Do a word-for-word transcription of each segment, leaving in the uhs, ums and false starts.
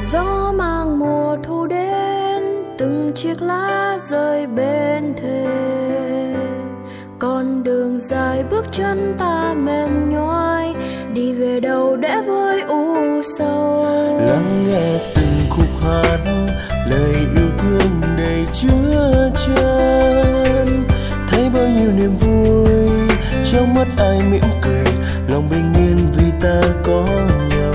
Gió mang mùa thu đến, từng chiếc lá rơi bên thềm. Con đường dài bước chân ta mệt nhoài, đi về đâu để với u sầu. Lắng nghe từng khúc hát, lời yêu thương đầy chứa chan. Thấy bao nhiêu niềm vui trong mắt ai mỉm cười, lòng bình yên vì ta có nhau.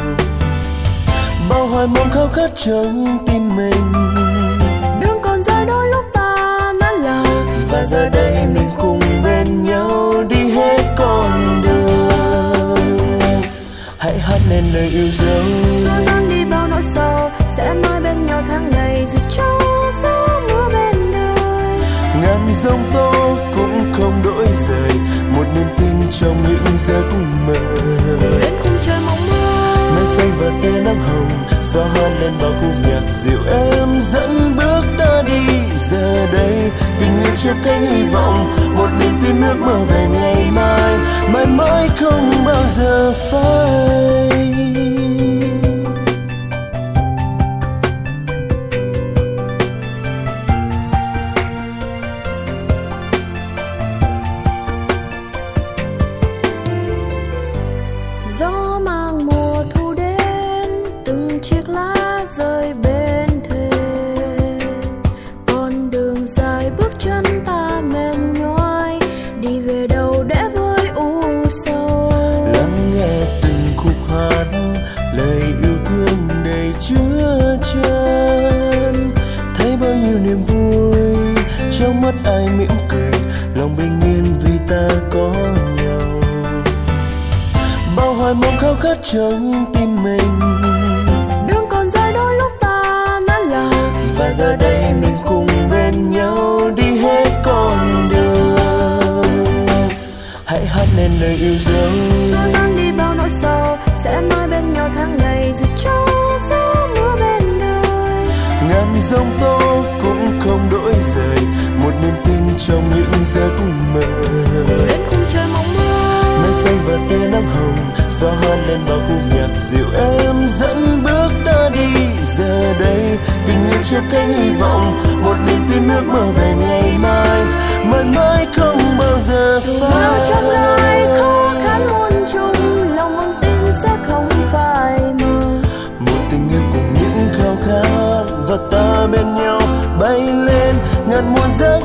Bao hoài mong khao khát trong tim mình, đường còn dài đôi lúc ta nản lòng, và giờ đây mình cùng bên nhau đi hết con đường. Hãy hát lên lời yêu dấu, xua tan đi bao nỗi sầu, sẽ mãi bên nhau tháng ngày dù cho gió mưa bên đời. Ngàn giông tố cũng không đổi rời, một niềm tin trong những giấc mơ. Đến khung trời mộng mơ, mây xanh và tia nắng hồng, gió hát lên bao khúc nhạc dịu êm dẫn bước ta đi. Giờ đây tình yêu chép cánh hy vọng, một niềm tin ước mơ về ngày mai, mãi mãi không bao giờ phai. gió mang mùa thu đến, từng chiếc lá rơi bên thềm. Con đường dài bước chân ta mệt nhoài, đi về đâu để với u sầu. Lắng nghe từng khúc hát, lời yêu thương đầy chứa chan. Thấy bao nhiêu niềm vui trong mắt ai mỉm cười, lòng bình yên vì ta có nhau. Bao hoài mong khao khát trong tim mình, đường còn dài đôi lúc ta nản lòng, và giờ đây mình cùng bên nhau đi hết con đường. Hãy hát lên lời yêu dấu, xua tan đi bao nỗi sầu, sẽ mãi bên nhau tháng ngày dù cho gió mưa bên đời. ngàn giông tố cũng không đổi rời, một niềm tin trong những giấc mơ. Đến khung trời mộng mơ, mây xanh và tia nắng hồng, gió hát lên bao khúc nhạc dịu êm dẫn bước ta đi. Giờ đây tình yêu chép cánh hy vọng, một niềm tin ước mơ về ngày mai, mãi mãi không bao giờ dù phai. bao trong gai khó khăn muôn trùng, lòng vững tin sẽ không phai mờ. Một tình yêu cùng những khao khát, và ta bên nhau bay lên ngàn muôn giấc